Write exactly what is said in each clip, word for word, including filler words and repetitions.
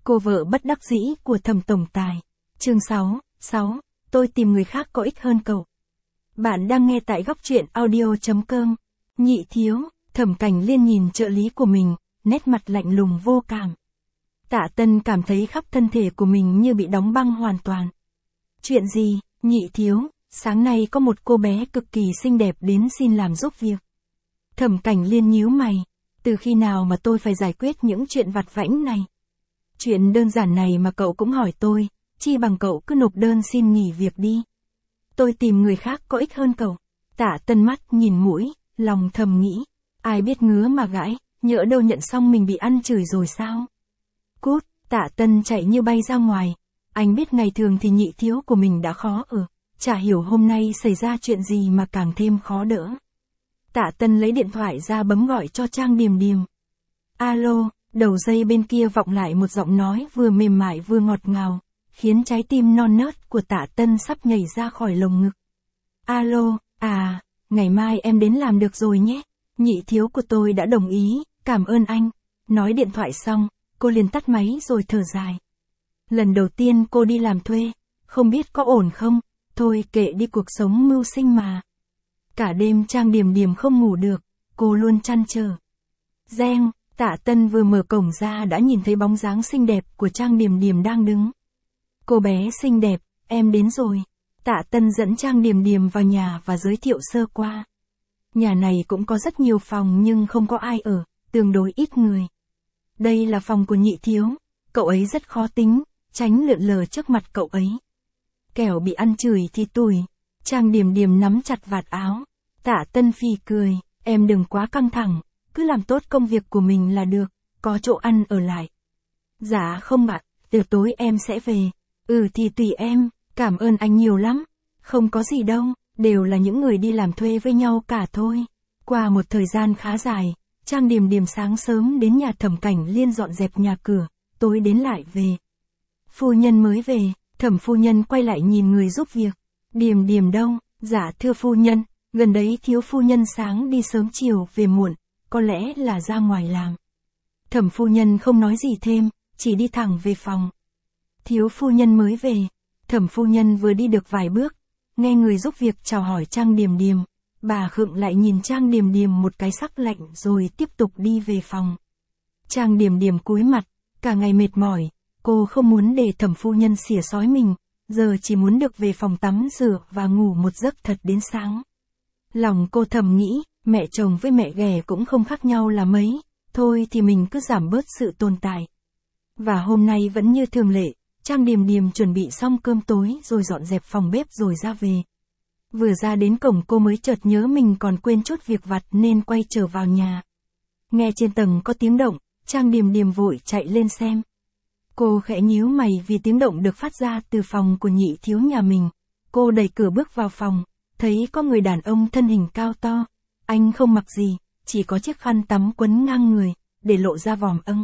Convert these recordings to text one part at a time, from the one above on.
Cô vợ bất đắc dĩ của Thẩm tổng tài. Chương sáu, sáu, tôi tìm người khác có ích hơn cậu. Bạn đang nghe tại góc truyện audio chấm com. Nhị thiếu, Thẩm Cảnh Liên nhìn trợ lý của mình, nét mặt lạnh lùng vô cảm. Tạ Tân cảm thấy khắp thân thể của mình như bị đóng băng hoàn toàn. Chuyện gì, nhị thiếu, sáng nay có một cô bé cực kỳ xinh đẹp đến xin làm giúp việc. Thẩm Cảnh Liên nhíu mày, từ khi nào mà tôi phải giải quyết những chuyện vặt vãnh này? Chuyện đơn giản này mà cậu cũng hỏi tôi, chi bằng cậu cứ nộp đơn xin nghỉ việc đi. Tôi tìm người khác có ích hơn cậu. Tạ Tân mắt nhìn mũi, lòng thầm nghĩ, ai biết ngứa mà gãi, nhỡ đâu nhận xong mình bị ăn chửi rồi sao? Cút, Tạ Tân chạy như bay ra ngoài. Anh biết ngày thường thì nhị thiếu của mình đã khó ở, chả hiểu hôm nay xảy ra chuyện gì mà càng thêm khó đỡ. Tạ Tân lấy điện thoại ra bấm gọi cho Trang Điềm Điềm. Alo, đầu dây bên kia vọng lại một giọng nói vừa mềm mại vừa ngọt ngào, khiến trái tim non nớt của Tạ Tân sắp nhảy ra khỏi lồng ngực. Alo, à, ngày mai em đến làm được rồi nhé, nhị thiếu của tôi đã đồng ý, cảm ơn anh. Nói điện thoại xong, cô liền tắt máy rồi thở dài. Lần đầu tiên cô đi làm thuê, không biết có ổn không, thôi kệ đi, cuộc sống mưu sinh mà. Cả đêm Trang Điềm Điềm không ngủ được, cô luôn trăn trở. Reng, Tạ Tân vừa mở cổng ra đã nhìn thấy bóng dáng xinh đẹp của Trang Điềm Điềm đang đứng. Cô bé xinh đẹp, em đến rồi. Tạ Tân dẫn Trang Điềm Điềm vào nhà và giới thiệu sơ qua. Nhà này cũng có rất nhiều phòng nhưng không có ai ở, tương đối ít người. Đây là phòng của nhị thiếu, cậu ấy rất khó tính, tránh lượn lờ trước mặt cậu ấy. Kẻo bị ăn chửi thì tủi. Trang Điềm Điềm nắm chặt vạt áo. Tạ Tân phì cười, em đừng quá căng thẳng, cứ làm tốt công việc của mình là được, có chỗ ăn ở lại. Dạ không ạ, từ tối em sẽ về. Ừ thì tùy em, cảm ơn anh nhiều lắm. Không có gì đâu, đều là những người đi làm thuê với nhau cả thôi. Qua một thời gian khá dài, Trang Điềm Điềm sáng sớm đến nhà Thẩm Cảnh Liên dọn dẹp nhà cửa, tối đến lại về. Phu nhân mới về, Thẩm phu nhân quay lại nhìn người giúp việc. Điềm Điềm đâu? Dạ thưa phu nhân, gần đấy thiếu phu nhân sáng đi sớm chiều về muộn, có lẽ là ra ngoài làm. Thẩm phu nhân không nói gì thêm, chỉ đi thẳng về phòng. Thiếu phu nhân mới về, Thẩm phu nhân vừa đi được vài bước, nghe người giúp việc chào hỏi Trang Điềm Điềm, bà khựng lại nhìn Trang Điềm Điềm một cái sắc lạnh rồi tiếp tục đi về phòng. Trang Điềm Điềm cúi mặt, cả ngày mệt mỏi, cô không muốn để Thẩm phu nhân xỉa xói mình, giờ chỉ muốn được về phòng tắm rửa và ngủ một giấc thật đến sáng. Lòng cô thầm nghĩ, mẹ chồng với mẹ ghẻ cũng không khác nhau là mấy, thôi thì mình cứ giảm bớt sự tồn tại. Và hôm nay vẫn như thường lệ, Trang Điềm Điềm chuẩn bị xong cơm tối rồi dọn dẹp phòng bếp rồi ra về. Vừa ra đến cổng cô mới chợt nhớ mình còn quên chút việc vặt nên quay trở vào nhà. Nghe trên tầng có tiếng động, Trang Điềm Điềm vội chạy lên xem. Cô khẽ nhíu mày vì tiếng động được phát ra từ phòng của nhị thiếu nhà mình. Cô đẩy cửa bước vào phòng, thấy có người đàn ông thân hình cao to. Anh không mặc gì, chỉ có chiếc khăn tắm quấn ngang người, để lộ ra vòm âng.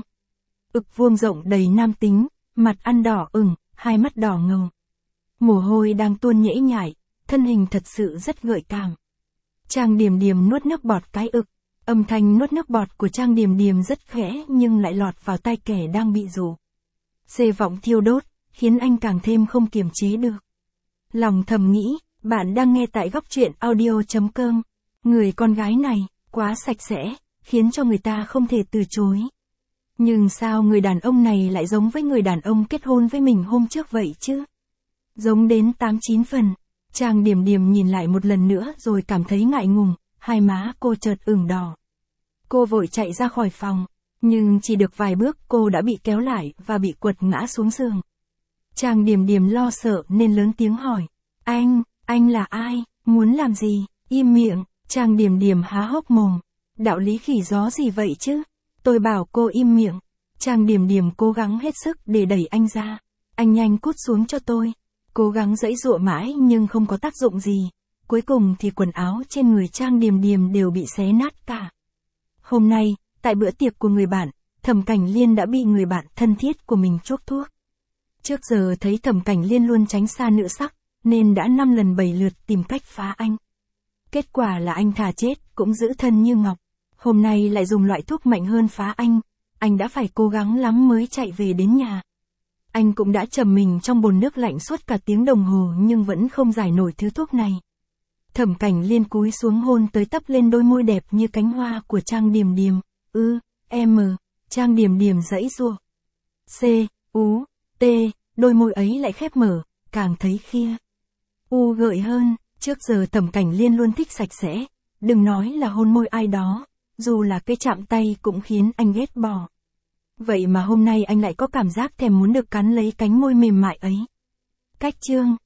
Ực vuông rộng đầy nam tính, mặt ăn đỏ ửng, hai mắt đỏ ngầu. Mồ hôi đang tuôn nhễ nhại, thân hình thật sự rất gợi cảm. Trang Điềm Điềm nuốt nước bọt cái ực. Âm thanh nuốt nước bọt của Trang Điềm Điềm rất khẽ nhưng lại lọt vào tai kẻ đang bị dụ. Xê vọng thiêu đốt, khiến anh càng thêm không kiềm chế được. Lòng thầm nghĩ, bạn đang nghe tại góc truyện audio chấm com. Người con gái này, quá sạch sẽ, khiến cho người ta không thể từ chối. Nhưng sao người đàn ông này lại giống với người đàn ông kết hôn với mình hôm trước vậy chứ? Giống đến tám chín phần. Trang Điềm Điềm nhìn lại một lần nữa rồi cảm thấy ngại ngùng, hai má cô chợt ửng đỏ. Cô vội chạy ra khỏi phòng, nhưng chỉ được vài bước cô đã bị kéo lại và bị quật ngã xuống giường. Trang Điềm Điềm lo sợ nên lớn tiếng hỏi, anh, anh là ai, muốn làm gì, im miệng. Trang Điềm Điềm há hốc mồm, đạo lý khỉ gió gì vậy chứ, tôi bảo cô im miệng. Trang Điềm Điềm cố gắng hết sức để đẩy anh ra, anh nhanh cút xuống cho tôi. Cố gắng giãy giụa mãi nhưng không có tác dụng gì, cuối cùng thì quần áo trên người Trang Điềm Điềm đều bị xé nát cả. Hôm nay, tại bữa tiệc của người bạn, Thẩm Cảnh Liên đã bị người bạn thân thiết của mình chuốc thuốc. Trước giờ thấy Thẩm Cảnh Liên luôn tránh xa nữ sắc, nên đã năm lần bảy lượt tìm cách phá anh. Kết quả là anh thà chết cũng giữ thân như ngọc. Hôm nay lại dùng loại thuốc mạnh hơn phá anh, anh đã phải cố gắng lắm mới chạy về đến nhà, Anh cũng đã trầm mình trong bồn nước lạnh suốt cả tiếng đồng hồ nhưng vẫn không giải nổi thứ thuốc này. Thẩm Cảnh Liên cúi xuống hôn tới tấp lên đôi môi đẹp như cánh hoa của Trang Điềm Điềm. Ư, M, Trang Điềm Điềm giãy giụa. C, U, T, đôi môi ấy lại khép mở, càng thấy khia. U gợi hơn, trước giờ Thẩm Cảnh Liên luôn thích sạch sẽ, đừng nói là hôn môi ai đó, dù là cái chạm tay cũng khiến anh ghét bỏ. Vậy mà hôm nay anh lại có cảm giác thèm muốn được cắn lấy cánh môi mềm mại ấy. Cách chương